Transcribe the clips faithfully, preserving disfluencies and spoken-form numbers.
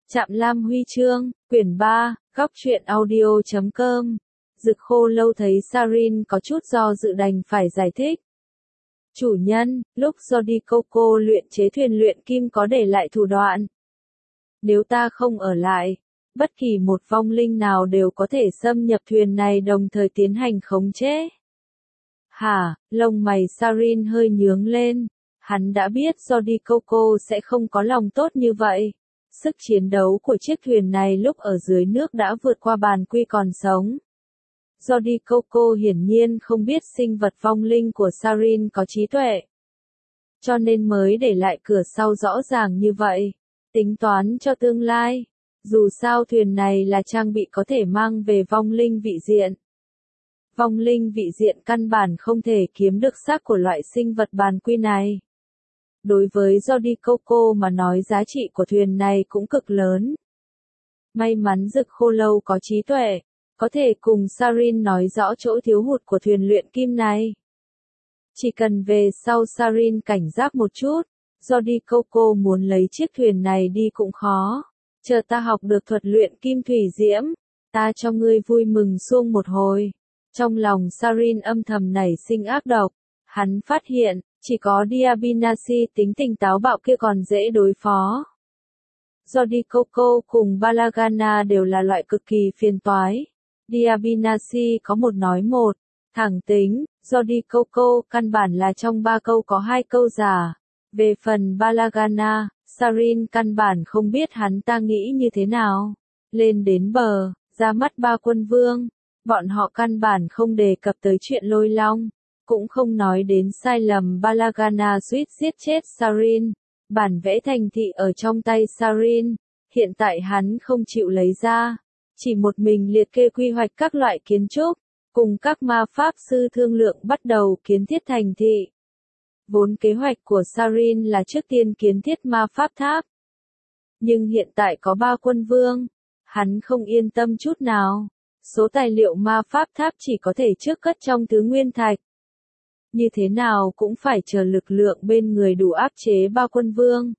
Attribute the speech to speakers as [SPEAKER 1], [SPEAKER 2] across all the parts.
[SPEAKER 1] Trạm Lam Huy Chương, quyển ba, góc truyện audio chấm com. Dực Khô Lâu thấy Sarin có chút do dự đành phải giải thích. Chủ nhân, lúc Jody Coco luyện chế thuyền luyện kim có để lại thủ đoạn. Nếu ta không ở lại, bất kỳ một vong linh nào đều có thể xâm nhập thuyền này đồng thời tiến hành khống chế. Hả, lông mày Sarin hơi nhướng lên. Hắn đã biết Jody Coco sẽ không có lòng tốt như vậy. Sức chiến đấu của chiếc thuyền này lúc ở dưới nước đã vượt qua bàn quy còn sống. Jody Coco hiển nhiên không biết sinh vật vong linh của Sarin có trí tuệ. Cho nên mới để lại cửa sau rõ ràng như vậy. Tính toán cho tương lai. Dù sao thuyền này là trang bị có thể mang về vong linh vị diện. Vong linh vị diện căn bản không thể kiếm được xác của loại sinh vật bàn quy này. Đối với Jody Coco mà nói giá trị của thuyền này cũng cực lớn. May mắn Dực Khô Lâu có trí tuệ, có thể cùng Sarin nói rõ chỗ thiếu hụt của thuyền luyện kim này. Chỉ cần về sau Sarin cảnh giác một chút, Jody Coco muốn lấy chiếc thuyền này đi cũng khó. Chờ ta học được thuật luyện kim thủy diễm, ta cho ngươi vui mừng suông một hồi. Trong lòng Sarin âm thầm nảy sinh ác độc, hắn phát hiện, chỉ có Diabinasi tính tình táo bạo kia còn dễ đối phó. Jody Coco cùng Balagana đều là loại cực kỳ phiền toái. Diabinasi có một nói một, thẳng tính, Jody Coco căn bản là trong ba câu có hai câu giả. Về phần Balagana, Sarin căn bản không biết hắn ta nghĩ như thế nào. Lên đến bờ, ra mắt ba quân vương, bọn họ căn bản không đề cập tới chuyện lôi long. Cũng không nói đến sai lầm Balagana suýt giết chết Sarin. Bản vẽ thành thị ở trong tay Sarin, hiện tại hắn không chịu lấy ra. Chỉ một mình liệt kê quy hoạch các loại kiến trúc, cùng các ma pháp sư thương lượng bắt đầu kiến thiết thành thị. Vốn kế hoạch của Sarin là trước tiên kiến thiết ma pháp tháp. Nhưng hiện tại có ba quân vương, hắn không yên tâm chút nào. Số tài liệu ma pháp tháp chỉ có thể trước cất trong thứ nguyên thạch. Như thế nào cũng phải chờ lực lượng bên người đủ áp chế ba quân vương.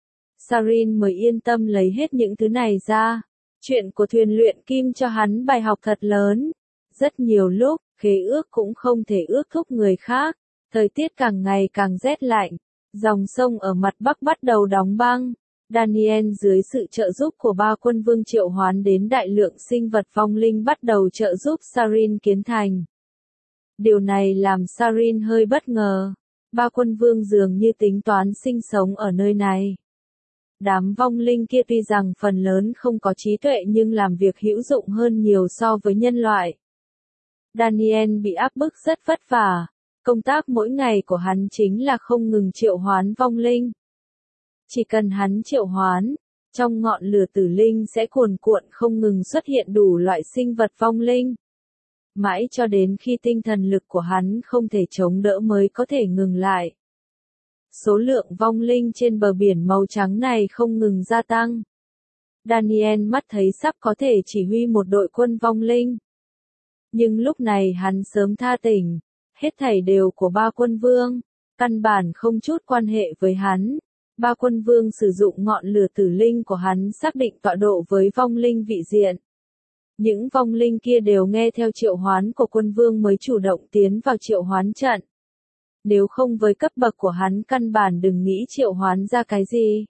[SPEAKER 1] Sarin mới yên tâm lấy hết những thứ này ra. Chuyện của thuyền luyện kim cho hắn bài học thật lớn. Rất nhiều lúc, khế ước cũng không thể ước thúc người khác. Thời tiết càng ngày càng rét lạnh. Dòng sông ở mặt bắc bắt đầu đóng băng. Daniel dưới sự trợ giúp của ba quân vương triệu hoán đến đại lượng sinh vật vong linh bắt đầu trợ giúp Sarin kiến thành. Điều này làm Sarin hơi bất ngờ. Ba quân vương dường như tính toán sinh sống ở nơi này. Đám vong linh kia tuy rằng phần lớn không có trí tuệ nhưng làm việc hữu dụng hơn nhiều so với nhân loại. Daniel bị áp bức rất vất vả. Công tác mỗi ngày của hắn chính là không ngừng triệu hoán vong linh. Chỉ cần hắn triệu hoán, trong ngọn lửa tử linh sẽ cuồn cuộn không ngừng xuất hiện đủ loại sinh vật vong linh. Mãi cho đến khi tinh thần lực của hắn không thể chống đỡ mới có thể ngừng lại. Số lượng vong linh trên bờ biển màu trắng này không ngừng gia tăng. Daniel mắt thấy sắp có thể chỉ huy một đội quân vong linh. Nhưng lúc này hắn sớm tha tỉnh, hết thảy đều của ba quân vương, căn bản không chút quan hệ với hắn. Ba quân vương sử dụng ngọn lửa tử linh của hắn xác định tọa độ với vong linh vị diện. Những vong linh kia đều nghe theo triệu hoán của quân vương mới chủ động tiến vào triệu hoán trận. Nếu không với cấp bậc của hắn căn bản đừng nghĩ triệu hoán ra cái gì.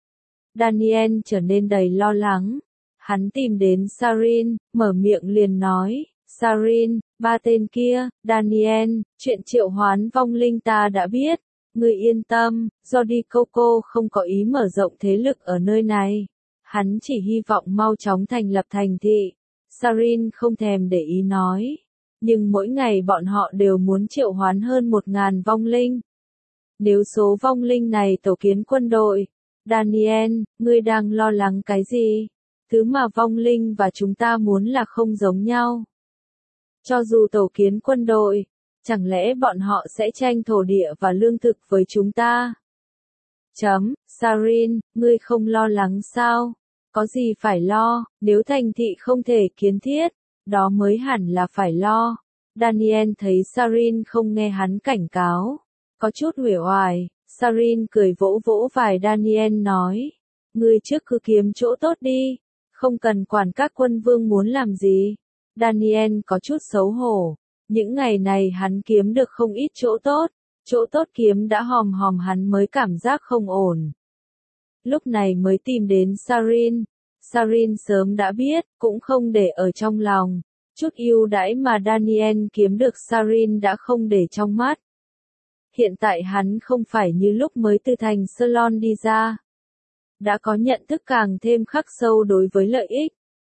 [SPEAKER 1] Daniel trở nên đầy lo lắng. Hắn tìm đến Sarin, mở miệng liền nói, Sarin, ba tên kia, Daniel, chuyện triệu hoán vong linh ta đã biết. Ngươi yên tâm, Jody Coco không có ý mở rộng thế lực ở nơi này. Hắn chỉ hy vọng mau chóng thành lập thành thị. Sarin không thèm để ý nói. Nhưng mỗi ngày bọn họ đều muốn triệu hoán hơn một ngàn vong linh. Nếu số vong linh này tổ kiến quân đội. Daniel, ngươi đang lo lắng cái gì? Thứ mà vong linh và chúng ta muốn là không giống nhau. Cho dù tổ kiến quân đội, chẳng lẽ bọn họ sẽ tranh thổ địa và lương thực với chúng ta? Chấm, Sarin, ngươi không lo lắng sao? Có gì phải lo, nếu thành thị không thể kiến thiết, đó mới hẳn là phải lo. Daniel thấy Sarin không nghe hắn cảnh cáo. Có chút uể oải, Sarin cười vỗ vỗ vai Daniel nói. Ngươi trước cứ kiếm chỗ tốt đi, không cần quản các quân vương muốn làm gì. Daniel có chút xấu hổ, những ngày này hắn kiếm được không ít chỗ tốt, chỗ tốt kiếm đã hòm hòm hắn mới cảm giác không ổn. Lúc này mới tìm đến Sarin, Sarin sớm đã biết, cũng không để ở trong lòng, chút ưu đãi mà Daniel kiếm được Sarin đã không để trong mắt. Hiện tại hắn không phải như lúc mới từ thành Salon đi ra. Đã có nhận thức càng thêm khắc sâu đối với lợi ích.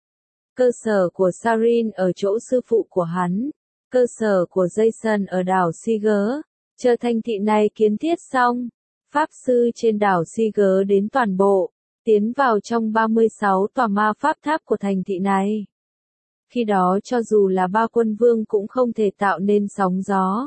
[SPEAKER 1] Cơ sở của Sarin ở chỗ sư phụ của hắn, cơ sở của Jason ở đảo Siger, chờ thành thị này kiến thiết xong, pháp sư trên đảo Siger đến toàn bộ, tiến vào trong ba mươi sáu tòa ma pháp tháp của thành thị này. Khi đó cho dù là ba quân vương cũng không thể tạo nên sóng gió.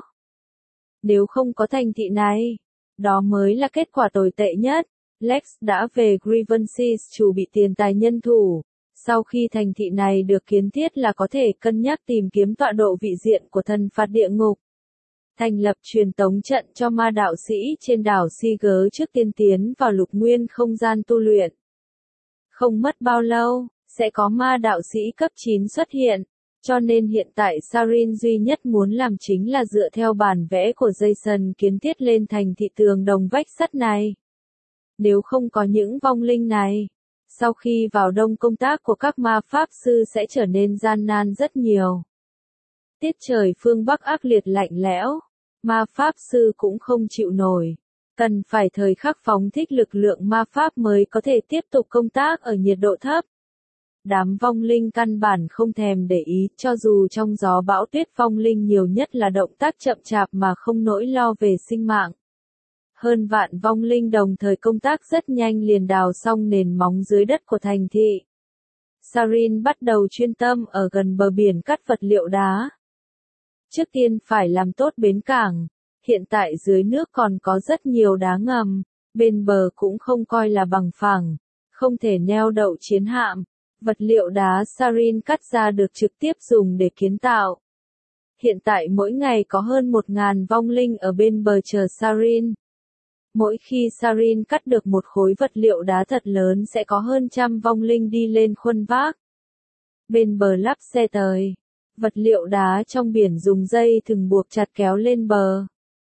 [SPEAKER 1] Nếu không có thành thị này, đó mới là kết quả tồi tệ nhất. Lex đã về Grievances chuẩn bị tiền tài nhân thủ. Sau khi thành thị này được kiến thiết là có thể cân nhắc tìm kiếm tọa độ vị diện của thần phạt địa ngục. Thành lập truyền tống trận cho ma đạo sĩ trên đảo Siger trước tiên tiến vào lục nguyên không gian tu luyện. Không mất bao lâu, sẽ có ma đạo sĩ cấp chín xuất hiện, cho nên hiện tại Sarin duy nhất muốn làm chính là dựa theo bản vẽ của Jason kiến thiết lên thành thị tường đồng vách sắt này. Nếu không có những vong linh này, sau khi vào đông công tác của các ma pháp sư sẽ trở nên gian nan rất nhiều. Tiết trời phương Bắc ác liệt lạnh lẽo, ma pháp sư cũng không chịu nổi, cần phải thời khắc phóng thích lực lượng ma pháp mới có thể tiếp tục công tác ở nhiệt độ thấp. Đám vong linh căn bản không thèm để ý, cho dù trong gió bão tuyết vong linh nhiều nhất là động tác chậm chạp mà không nỗi lo về sinh mạng. Hơn vạn vong linh đồng thời công tác rất nhanh liền đào xong nền móng dưới đất của thành thị. Sarin bắt đầu chuyên tâm ở gần bờ biển cắt vật liệu đá. Trước tiên phải làm tốt bến cảng, hiện tại dưới nước còn có rất nhiều đá ngầm, bên bờ cũng không coi là bằng phẳng, không thể neo đậu chiến hạm. Vật liệu đá Sarin cắt ra được trực tiếp dùng để kiến tạo. Hiện tại mỗi ngày có hơn một ngàn vong linh ở bên bờ chờ Sarin. Mỗi khi Sarin cắt được một khối vật liệu đá thật lớn sẽ có hơn trăm vong linh đi lên khuân vác. Bên bờ lắp xe tới, vật liệu đá trong biển dùng dây thừng buộc chặt kéo lên bờ.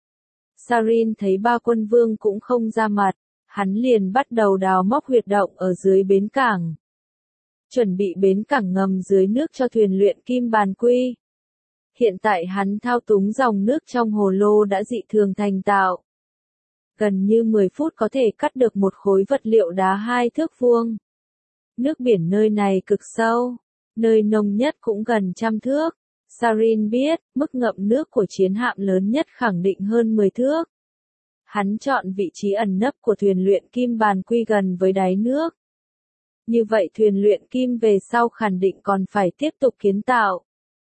[SPEAKER 1] Sarin thấy ba quân vương cũng không ra mặt, hắn liền bắt đầu đào móc huyệt động ở dưới bến cảng. Chuẩn bị bến cảng ngầm dưới nước cho thuyền luyện kim bàn quy. Hiện tại hắn thao túng dòng nước trong hồ lô đã dị thường thành tạo. Gần như mười phút có thể cắt được một khối vật liệu đá hai thước vuông. Nước biển nơi này cực sâu, nơi nông nhất cũng gần trăm thước. Sarin biết, mức ngậm nước của chiến hạm lớn nhất khẳng định hơn mười thước. Hắn chọn vị trí ẩn nấp của thuyền luyện kim bàn quy gần với đáy nước. Như vậy thuyền luyện kim về sau khẳng định còn phải tiếp tục kiến tạo.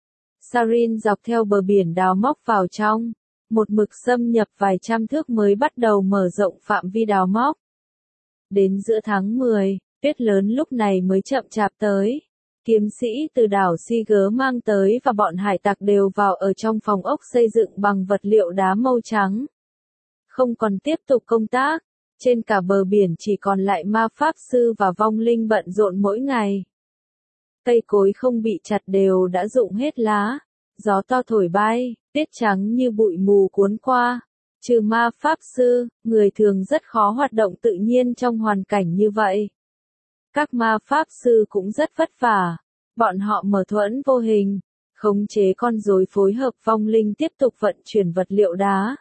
[SPEAKER 1] Sarin dọc theo bờ biển đào móc vào trong, một mực xâm nhập vài trăm thước mới bắt đầu mở rộng phạm vi đào móc. Đến giữa tháng mười, tuyết lớn lúc này mới chậm chạp tới. Kiếm sĩ từ đảo Siger mang tới và bọn hải tặc đều vào ở trong phòng ốc xây dựng bằng vật liệu đá màu trắng. Không còn tiếp tục công tác. Trên cả bờ biển chỉ còn lại ma pháp sư và vong linh bận rộn mỗi ngày. Cây cối không bị chặt đều đã rụng hết lá, gió to thổi bay, tuyết trắng như bụi mù cuốn qua. Trừ ma pháp sư, người thường rất khó hoạt động tự nhiên trong hoàn cảnh như vậy. Các ma pháp sư cũng rất vất vả, bọn họ mở thuẫn vô hình, khống chế con rối phối hợp vong linh tiếp tục vận chuyển vật liệu đá.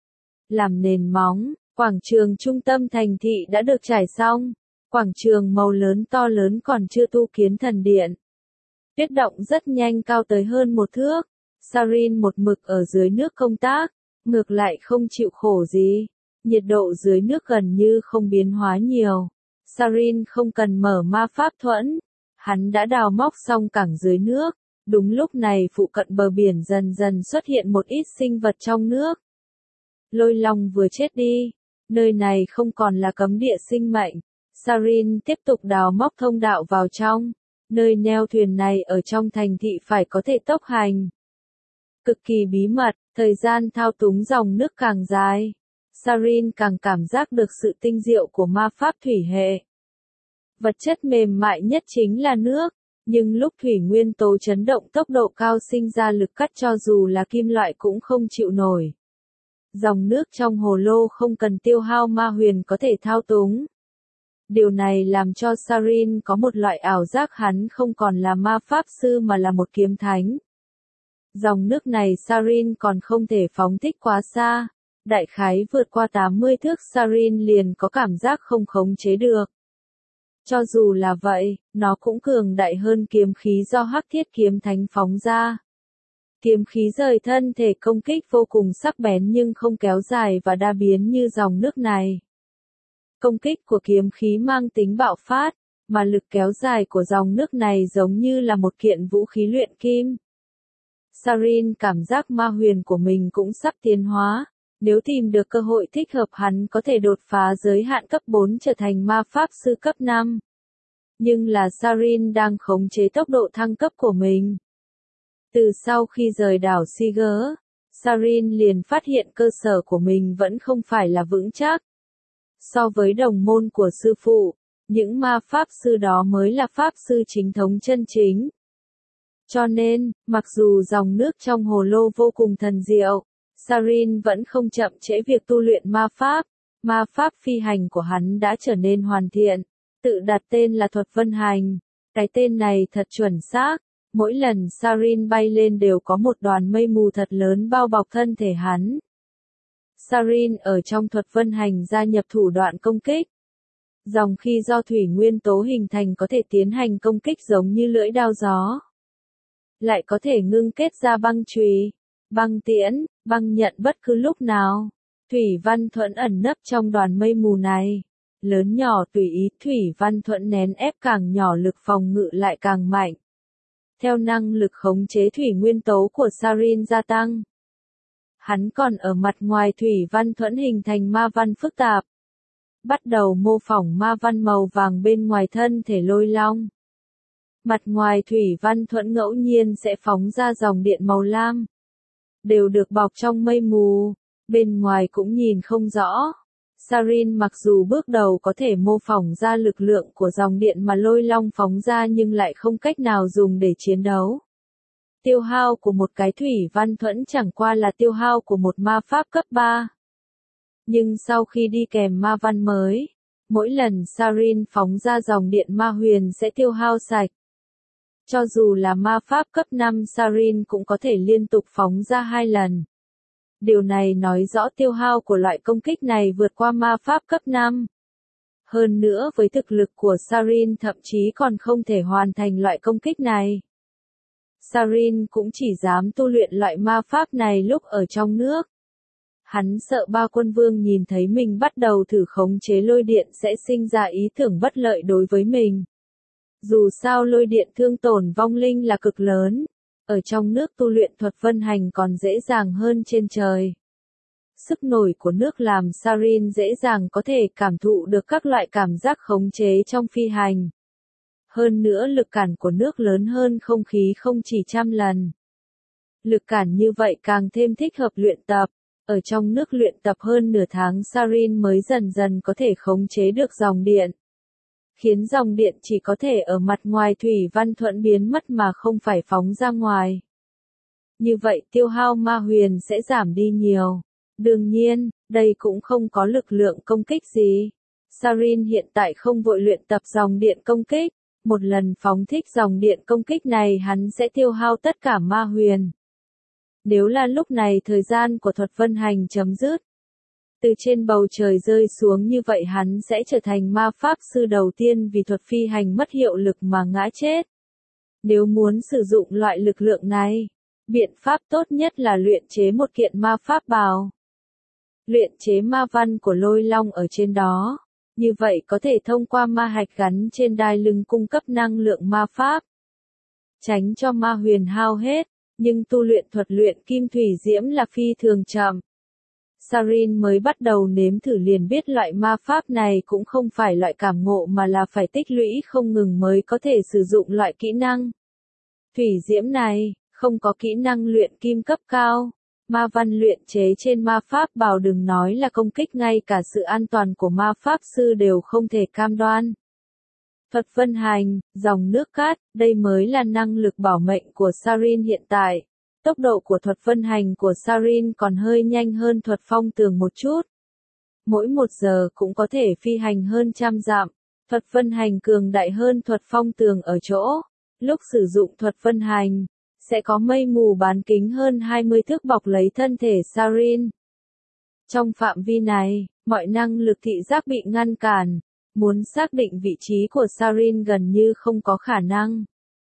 [SPEAKER 1] Làm nền móng. Quảng trường trung tâm thành thị đã được trải xong, quảng trường màu lớn to lớn còn chưa tu kiến thần điện. Tuyết động rất nhanh cao tới hơn một thước, Sarin một mực ở dưới nước công tác, ngược lại không chịu khổ gì, nhiệt độ dưới nước gần như không biến hóa nhiều. Sarin không cần mở ma pháp thuẫn, hắn đã đào móc xong cảng dưới nước, đúng lúc này phụ cận bờ biển dần dần xuất hiện một ít sinh vật trong nước. Lôi long vừa chết đi. Nơi này không còn là cấm địa sinh mệnh. Sarin tiếp tục đào móc thông đạo vào trong. Nơi neo thuyền này ở trong thành thị phải có thể tốc hành. Cực kỳ bí mật, thời gian thao túng dòng nước càng dài. Sarin càng cảm giác được sự tinh diệu của ma pháp thủy hệ. Vật chất mềm mại nhất chính là nước, nhưng lúc thủy nguyên tố chấn động tốc độ cao sinh ra lực cắt cho dù là kim loại cũng không chịu nổi. Dòng nước trong hồ lô không cần tiêu hao ma huyền có thể thao túng. Điều này làm cho Sarin có một loại ảo giác hắn không còn là ma pháp sư mà là một kiếm thánh. Dòng nước này Sarin còn không thể phóng thích quá xa, đại khái vượt qua tám mươi thước Sarin liền có cảm giác không khống chế được. Cho dù là vậy, nó cũng cường đại hơn kiếm khí do Hắc Thiết kiếm thánh phóng ra. Kiếm khí rời thân thể công kích vô cùng sắc bén nhưng không kéo dài và đa biến như dòng nước này. Công kích của kiếm khí mang tính bạo phát, mà lực kéo dài của dòng nước này giống như là một kiện vũ khí luyện kim. Sarin cảm giác ma huyền của mình cũng sắp tiến hóa, nếu tìm được cơ hội thích hợp hắn có thể đột phá giới hạn cấp bốn trở thành ma pháp sư cấp năm. Nhưng là Sarin đang khống chế tốc độ thăng cấp của mình. Từ sau khi rời đảo Siger, Sarin liền phát hiện cơ sở của mình vẫn không phải là vững chắc. So với đồng môn của sư phụ, những ma pháp sư đó mới là pháp sư chính thống chân chính. Cho nên, mặc dù dòng nước trong hồ lô vô cùng thần diệu, Sarin vẫn không chậm trễ việc tu luyện ma pháp. Ma pháp phi hành của hắn đã trở nên hoàn thiện, tự đặt tên là thuật vân hành. Cái tên này thật chuẩn xác, mỗi lần Sarin bay lên đều có một đoàn mây mù thật lớn bao bọc thân thể hắn. Sarin ở trong thuật vân hành gia nhập thủ đoạn công kích. Dòng khi do thủy nguyên tố hình thành có thể tiến hành công kích giống như lưỡi đao gió. Lại có thể ngưng kết ra băng chùy, băng tiễn, băng nhận bất cứ lúc nào. Thủy Văn Thuẫn ẩn nấp trong đoàn mây mù này. Lớn nhỏ tùy ý, Thủy Văn Thuẫn nén ép càng nhỏ lực phòng ngự lại càng mạnh. Theo năng lực khống chế thủy nguyên tố của Sarin gia tăng, hắn còn ở mặt ngoài Thủy Văn Thuẫn hình thành ma văn phức tạp. Bắt đầu mô phỏng ma văn màu vàng bên ngoài thân thể lôi long. Mặt ngoài Thủy Văn Thuẫn ngẫu nhiên sẽ phóng ra dòng điện màu lam. Đều được bọc trong mây mù, bên ngoài cũng nhìn không rõ. Sarin mặc dù bước đầu có thể mô phỏng ra lực lượng của dòng điện mà lôi long phóng ra nhưng lại không cách nào dùng để chiến đấu. Tiêu hao của một cái Thủy Văn Thuẫn chẳng qua là tiêu hao của một ma pháp cấp ba. Nhưng sau khi đi kèm ma văn mới, mỗi lần Sarin phóng ra dòng điện ma huyền sẽ tiêu hao sạch. Cho dù là ma pháp cấp năm Sarin cũng có thể liên tục phóng ra hai lần. Điều này nói rõ tiêu hao của loại công kích này vượt qua ma pháp cấp năm. Hơn nữa với thực lực của Sarin thậm chí còn không thể hoàn thành loại công kích này. Sarin cũng chỉ dám tu luyện loại ma pháp này lúc ở trong nước. Hắn sợ ba quân vương nhìn thấy mình bắt đầu thử khống chế lôi điện sẽ sinh ra ý tưởng bất lợi đối với mình. Dù sao lôi điện thương tổn vong linh là cực lớn. Ở trong nước tu luyện thuật vân hành còn dễ dàng hơn trên trời. Sức nổi của nước làm Sarin dễ dàng có thể cảm thụ được các loại cảm giác khống chế trong phi hành. Hơn nữa lực cản của nước lớn hơn không khí không chỉ trăm lần. Lực cản như vậy càng thêm thích hợp luyện tập. Ở trong nước luyện tập hơn nửa tháng Sarin mới dần dần có thể khống chế được dòng điện. Khiến dòng điện chỉ có thể ở mặt ngoài Thủy Văn Thuẫn biến mất mà không phải phóng ra ngoài. Như vậy tiêu hao ma huyền sẽ giảm đi nhiều. Đương nhiên, đây cũng không có lực lượng công kích gì. Sarin hiện tại không vội luyện tập dòng điện công kích. Một lần phóng thích dòng điện công kích này hắn sẽ tiêu hao tất cả ma huyền. Nếu là lúc này thời gian của thuật vân hành chấm dứt. Từ trên bầu trời rơi xuống như vậy hắn sẽ trở thành ma pháp sư đầu tiên vì thuật phi hành mất hiệu lực mà ngã chết. Nếu muốn sử dụng loại lực lượng này, biện pháp tốt nhất là luyện chế một kiện ma pháp bào. Luyện chế ma văn của lôi long ở trên đó. Như vậy có thể thông qua ma hạch gắn trên đai lưng cung cấp năng lượng ma pháp. Tránh cho ma huyền hao hết, nhưng tu luyện thuật luyện kim thủy diễm là phi thường chậm. Sarin mới bắt đầu nếm thử liền biết loại ma pháp này cũng không phải loại cảm ngộ mà là phải tích lũy không ngừng mới có thể sử dụng loại kỹ năng. Thủy diễm này, không có kỹ năng luyện kim cấp cao. Ma văn luyện chế trên ma pháp bào đừng nói là công kích ngay cả sự an toàn của ma pháp sư đều không thể cam đoan. Thuật vân hành, dòng nước cát, đây mới là năng lực bảo mệnh của Sarin hiện tại. Tốc độ của thuật vân hành của Sarin còn hơi nhanh hơn thuật phong tường một chút. Mỗi một giờ cũng có thể phi hành hơn trăm dặm. Thuật vân hành cường đại hơn thuật phong tường ở chỗ. Lúc sử dụng thuật vân hành, sẽ có mây mù bán kính hơn hai mươi thước bọc lấy thân thể Sarin. Trong phạm vi này, mọi năng lực thị giác bị ngăn cản. Muốn xác định vị trí của Sarin gần như không có khả năng.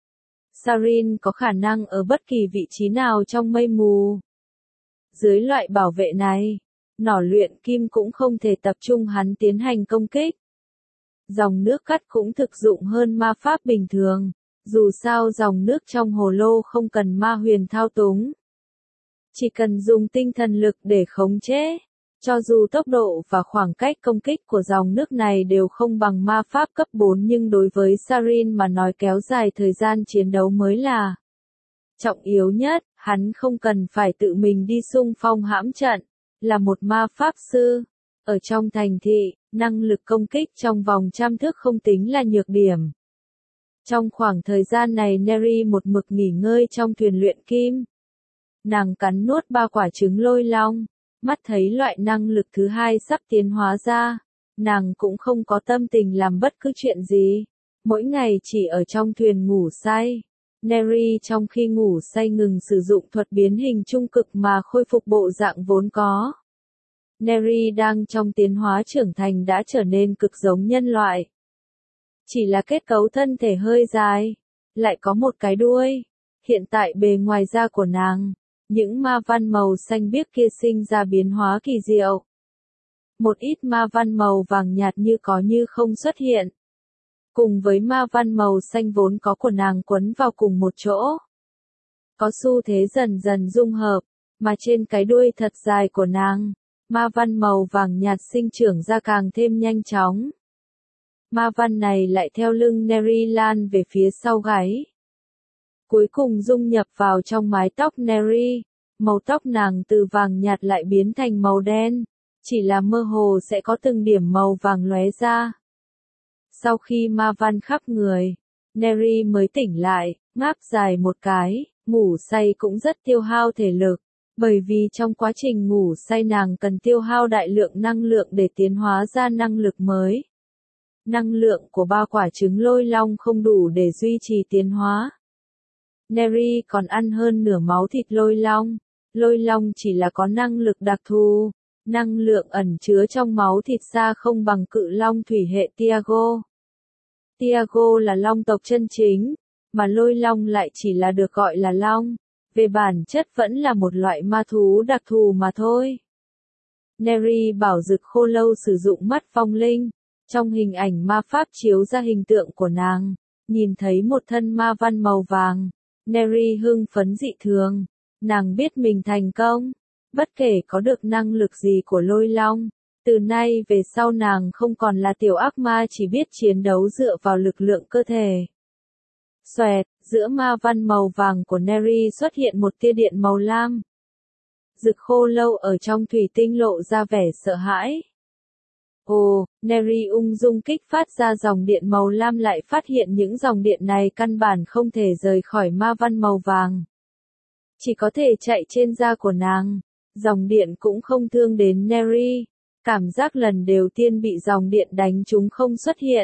[SPEAKER 1] Sarin có khả năng ở bất kỳ vị trí nào trong mây mù. Dưới loại bảo vệ này, nỏ luyện kim cũng không thể tập trung hắn tiến hành công kích. Dòng nước cắt cũng thực dụng hơn ma pháp bình thường, dù sao dòng nước trong hồ lô không cần ma huyền thao túng. Chỉ cần dùng tinh thần lực để khống chế. Cho dù tốc độ và khoảng cách công kích của dòng nước này đều không bằng ma pháp cấp bốn nhưng đối với Sarin mà nói kéo dài thời gian chiến đấu mới là trọng yếu nhất, hắn không cần phải tự mình đi xung phong hãm trận, là một ma pháp sư. Ở trong thành thị, năng lực công kích trong vòng trăm thước không tính là nhược điểm. Trong khoảng thời gian này Neri một mực nghỉ ngơi trong thuyền luyện kim. Nàng cắn nuốt ba quả trứng lôi long. Mắt thấy loại năng lực thứ hai sắp tiến hóa ra, nàng cũng không có tâm tình làm bất cứ chuyện gì. Mỗi ngày chỉ ở trong thuyền ngủ say. Neri trong khi ngủ say ngừng sử dụng thuật biến hình trung cực mà khôi phục bộ dạng vốn có. Neri đang trong tiến hóa trưởng thành đã trở nên cực giống nhân loại. Chỉ là kết cấu thân thể hơi dài, lại có một cái đuôi. Hiện tại bề ngoài da của nàng, những ma văn màu xanh biếc kia sinh ra biến hóa kỳ diệu. Một ít ma văn màu vàng nhạt như có như không xuất hiện. Cùng với ma văn màu xanh vốn có của nàng quấn vào cùng một chỗ. Có xu thế dần dần dung hợp, mà trên cái đuôi thật dài của nàng, ma văn màu vàng nhạt sinh trưởng ra càng thêm nhanh chóng. Ma văn này lại theo lưng Neri lan về phía sau gáy. Cuối cùng dung nhập vào trong mái tóc Neri, màu tóc nàng từ vàng nhạt lại biến thành màu đen, chỉ là mơ hồ sẽ có từng điểm màu vàng lóe ra. Sau khi ma văn khắp người, Neri mới tỉnh lại, ngáp dài một cái, ngủ say cũng rất tiêu hao thể lực, bởi vì trong quá trình ngủ say nàng cần tiêu hao đại lượng năng lượng để tiến hóa ra năng lực mới. Năng lượng của ba quả trứng lôi long không đủ để duy trì tiến hóa. Neri còn ăn hơn nửa máu thịt lôi long. Lôi long chỉ là có năng lực đặc thù. Năng lượng ẩn chứa trong máu thịt xa không bằng cự long thủy hệ Tiago. Tiago là long tộc chân chính, mà lôi long lại chỉ là được gọi là long. Về bản chất vẫn là một loại ma thú đặc thù mà thôi. Neri bảo Dực Khô Lâu sử dụng mắt phong linh. Trong hình ảnh ma pháp chiếu ra hình tượng của nàng, nhìn thấy một thân ma văn màu vàng. Neri hưng phấn dị thường. Nàng biết mình thành công. Bất kể có được năng lực gì của lôi long, từ nay về sau nàng không còn là tiểu ác ma chỉ biết chiến đấu dựa vào lực lượng cơ thể. Xoẹt, giữa ma văn màu vàng của Neri xuất hiện một tia điện màu lam. Dực Khô Lâu ở trong thủy tinh lộ ra vẻ sợ hãi. Ồ, Neri ung dung kích phát ra dòng điện màu lam lại phát hiện những dòng điện này căn bản không thể rời khỏi ma văn màu vàng. Chỉ có thể chạy trên da của nàng. Dòng điện cũng không thương đến Neri. Cảm giác lần đầu tiên bị dòng điện đánh trúng không xuất hiện.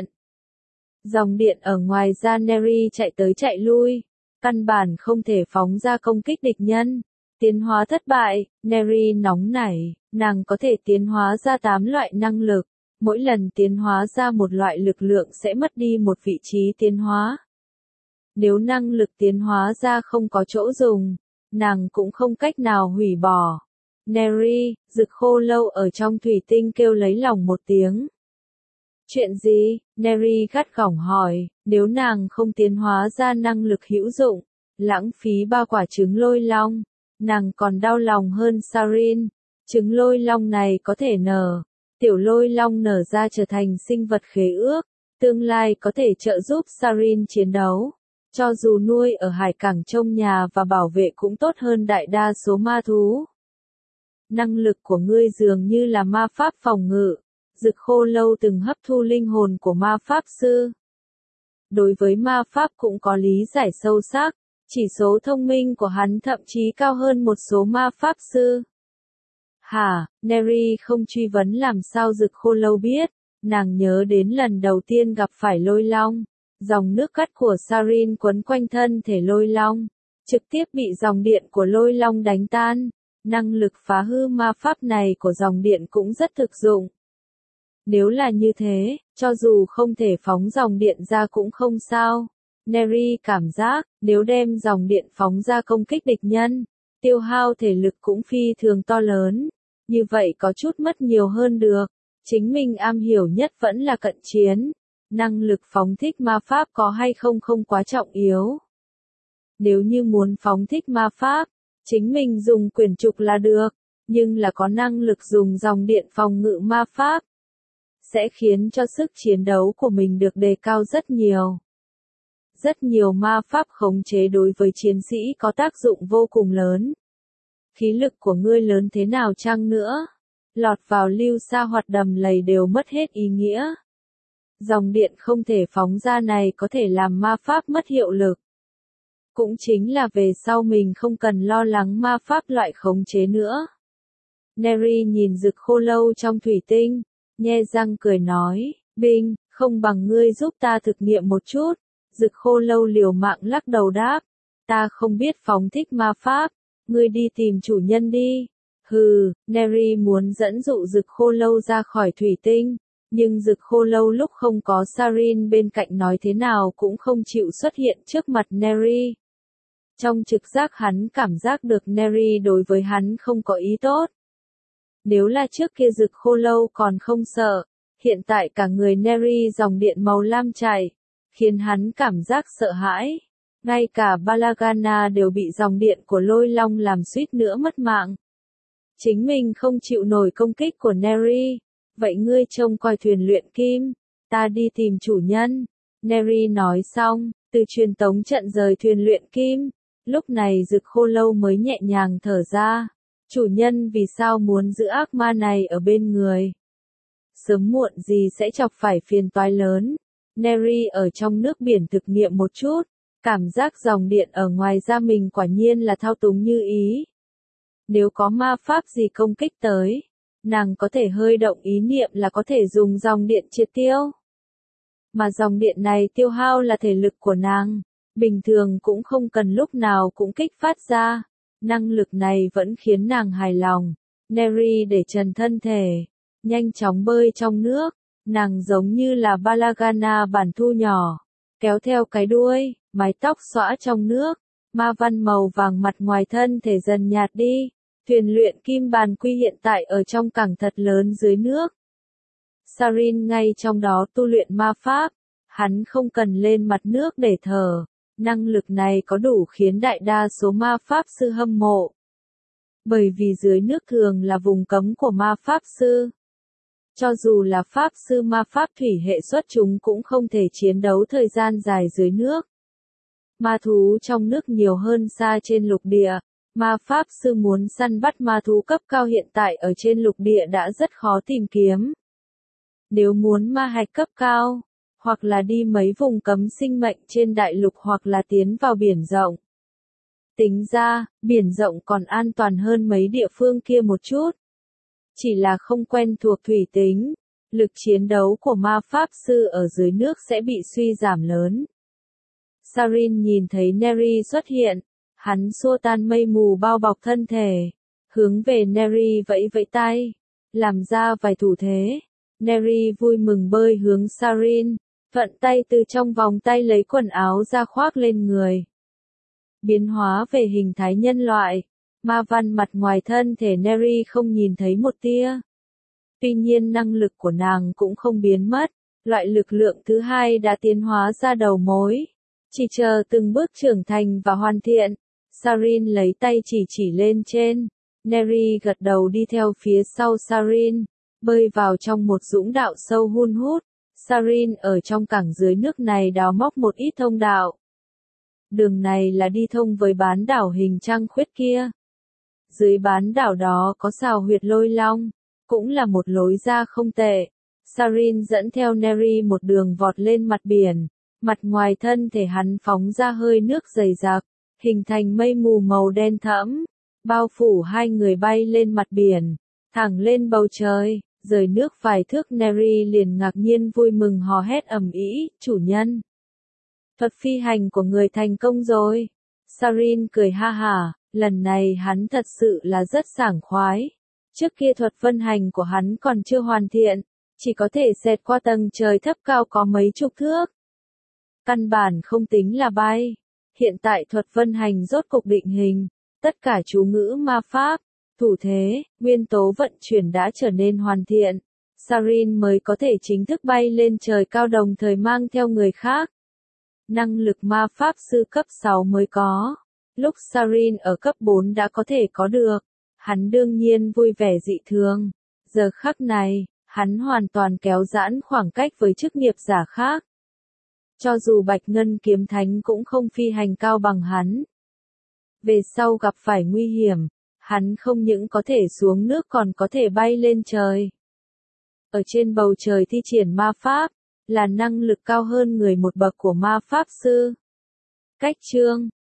[SPEAKER 1] Dòng điện ở ngoài da Neri chạy tới chạy lui. Căn bản không thể phóng ra công kích địch nhân. Tiến hóa thất bại, Neri nóng nảy, nàng có thể tiến hóa ra tám loại năng lực. Mỗi lần tiến hóa ra một loại lực lượng sẽ mất đi một vị trí tiến hóa. Nếu năng lực tiến hóa ra không có chỗ dùng, nàng cũng không cách nào hủy bỏ. Neri, Dực Khô Lâu ở trong thủy tinh kêu lấy lòng một tiếng. Chuyện gì? Neri gắt gỏng hỏi, nếu nàng không tiến hóa ra năng lực hữu dụng, lãng phí ba quả trứng lôi long, nàng còn đau lòng hơn Sarin. Trứng lôi long này có thể nở. Tiểu lôi long nở ra trở thành sinh vật khế ước, tương lai có thể trợ giúp Sarin chiến đấu. Cho dù nuôi ở hải cảng trông nhà và bảo vệ cũng tốt hơn đại đa số ma thú. Năng lực của ngươi dường như là ma pháp phòng ngự. Dực Khô Lâu từng hấp thu linh hồn của ma pháp sư. đối với ma pháp cũng có lý giải sâu sắc, chỉ số thông minh của hắn thậm chí cao hơn một số ma pháp sư. Hả, Neri không truy vấn làm sao Dực Khô Lâu biết, nàng nhớ đến lần đầu tiên gặp phải lôi long, dòng nước cắt của Sarin quấn quanh thân thể lôi long, trực tiếp bị dòng điện của lôi long đánh tan, năng lực phá hư ma pháp này của dòng điện cũng rất thực dụng. Nếu là như thế, cho dù không thể phóng dòng điện ra cũng không sao. Neri cảm giác, nếu đem dòng điện phóng ra công kích địch nhân, tiêu hao thể lực cũng phi thường to lớn, như vậy có chút mất nhiều hơn được. Chính mình am hiểu nhất vẫn là cận chiến, năng lực phóng thích ma pháp có hay không không quá trọng yếu. Nếu như muốn phóng thích ma pháp, chính mình dùng quyển trục là được, nhưng là có năng lực dùng dòng điện phòng ngự ma pháp, sẽ khiến cho sức chiến đấu của mình được đề cao rất nhiều. Rất nhiều ma pháp khống chế đối với chiến sĩ có tác dụng vô cùng lớn. Khí lực của ngươi lớn thế nào chăng nữa, lọt vào lưu sa hoặc đầm lầy đều mất hết ý nghĩa. Dòng điện không thể phóng ra này có thể làm ma pháp mất hiệu lực. Cũng chính là về sau mình không cần lo lắng ma pháp loại khống chế nữa. Neri nhìn Dực Khô Lâu trong thủy tinh, nhe răng cười nói, Binh, không bằng ngươi giúp ta thực nghiệm một chút. Dực Khô Lâu liều mạng lắc đầu đáp, ta không biết phóng thích ma pháp, ngươi đi tìm chủ nhân đi. Hừ, Neri muốn dẫn dụ Dực Khô Lâu ra khỏi thủy tinh, nhưng Dực Khô Lâu lúc không có Sarin bên cạnh nói thế nào cũng không chịu xuất hiện trước mặt Neri. Trong trực giác hắn cảm giác được Neri đối với hắn không có ý tốt. Nếu là trước kia Dực Khô Lâu còn không sợ, hiện tại cả người Neri dòng điện màu lam chảy, khiến hắn cảm giác sợ hãi. Ngay cả Balagana đều bị dòng điện của lôi long làm suýt nữa mất mạng. Chính mình không chịu nổi công kích của Neri, vậy ngươi trông coi thuyền luyện kim, ta đi tìm chủ nhân. Neri nói xong, từ truyền tống trận rời thuyền luyện kim, lúc này Dực Khô Lâu mới nhẹ nhàng thở ra. Chủ nhân vì sao muốn giữ ác ma này ở bên người? Sớm muộn gì sẽ chọc phải phiền toái lớn. Neri ở trong nước biển thực nghiệm một chút, cảm giác dòng điện ở ngoài da mình quả nhiên là thao túng như ý. Nếu có ma pháp gì công kích tới, nàng có thể hơi động ý niệm là có thể dùng dòng điện triệt tiêu. Mà dòng điện này tiêu hao là thể lực của nàng, bình thường cũng không cần lúc nào cũng kích phát ra. Năng lực này vẫn khiến nàng hài lòng. Neri để trần thân thể, nhanh chóng bơi trong nước, nàng giống như là Balagana bản thu nhỏ, kéo theo cái đuôi, mái tóc xõa trong nước, ma văn màu vàng mặt ngoài thân thể dần nhạt đi. Thuyền luyện kim bàn quy hiện tại ở trong cảng thật lớn dưới nước. Sarin ngay trong đó tu luyện ma pháp, hắn không cần lên mặt nước để thở. Năng lực này có đủ khiến đại đa số ma pháp sư hâm mộ. Bởi vì dưới nước thường là vùng cấm của ma pháp sư. Cho dù là pháp sư ma pháp thủy hệ xuất chúng cũng không thể chiến đấu thời gian dài dưới nước. Ma thú trong nước nhiều hơn xa trên lục địa. Ma pháp sư muốn săn bắt ma thú cấp cao hiện tại ở trên lục địa đã rất khó tìm kiếm. Nếu muốn ma hạch cấp cao, hoặc là đi mấy vùng cấm sinh mệnh trên đại lục hoặc là tiến vào biển rộng. Tính ra, biển rộng còn an toàn hơn mấy địa phương kia một chút. Chỉ là không quen thuộc thủy tính, lực chiến đấu của ma pháp sư ở dưới nước sẽ bị suy giảm lớn. Sarin nhìn thấy Neri xuất hiện, hắn xua tan mây mù bao bọc thân thể, hướng về Neri vẫy vẫy tay, làm ra vài thủ thế. Neri vui mừng bơi hướng Sarin, thuận tay từ trong vòng tay lấy quần áo ra khoác lên người. Biến hóa về hình thái nhân loại, ma văn mặt ngoài thân thể Neri không nhìn thấy một tia. Tuy nhiên năng lực của nàng cũng không biến mất, loại lực lượng thứ hai đã tiến hóa ra đầu mối. Chỉ chờ từng bước trưởng thành và hoàn thiện. Sarin lấy tay chỉ chỉ lên trên. Neri gật đầu đi theo phía sau Sarin, bơi vào trong một dũng đạo sâu hun hút. Sarin ở trong cảng dưới nước này đào móc một ít thông đạo. Đường này là đi thông với bán đảo hình trăng khuyết kia. Dưới bán đảo đó có sào huyệt lôi long, cũng là một lối ra không tệ. Sarin dẫn theo Neri một đường vọt lên mặt biển, Mặt ngoài thân thể hắn phóng ra hơi nước dày đặc, hình thành mây mù màu đen thẫm, bao phủ hai người bay lên mặt biển, thẳng lên bầu trời, rời nước vài thước. Neri liền ngạc nhiên vui mừng hò hét ầm ĩ, chủ nhân. Thuật phi hành của người thành công rồi. Sarin cười ha hả, lần này hắn thật sự là rất sảng khoái. Trước kia thuật vân hành của hắn còn chưa hoàn thiện, chỉ có thể xẹt qua tầng trời thấp cao có mấy chục thước. Căn bản không tính là bay. Hiện tại thuật vân hành rốt cục định hình, tất cả chú ngữ ma pháp, thủ thế, nguyên tố vận chuyển đã trở nên hoàn thiện. Sarin mới có thể chính thức bay lên trời cao đồng thời mang theo người khác. Năng lực ma pháp sư cấp sáu mới có. Lúc Sarin ở cấp bốn đã có thể có được. Hắn đương nhiên vui vẻ dị thường. Giờ khắc này, hắn hoàn toàn kéo giãn khoảng cách với chức nghiệp giả khác. Cho dù Bạch Ngân Kiếm Thánh cũng không phi hành cao bằng hắn. Về sau gặp phải nguy hiểm, hắn không những có thể xuống nước còn có thể bay lên trời. Ở trên bầu trời thi triển ma pháp, là năng lực cao hơn người một bậc của ma pháp sư. Cách chương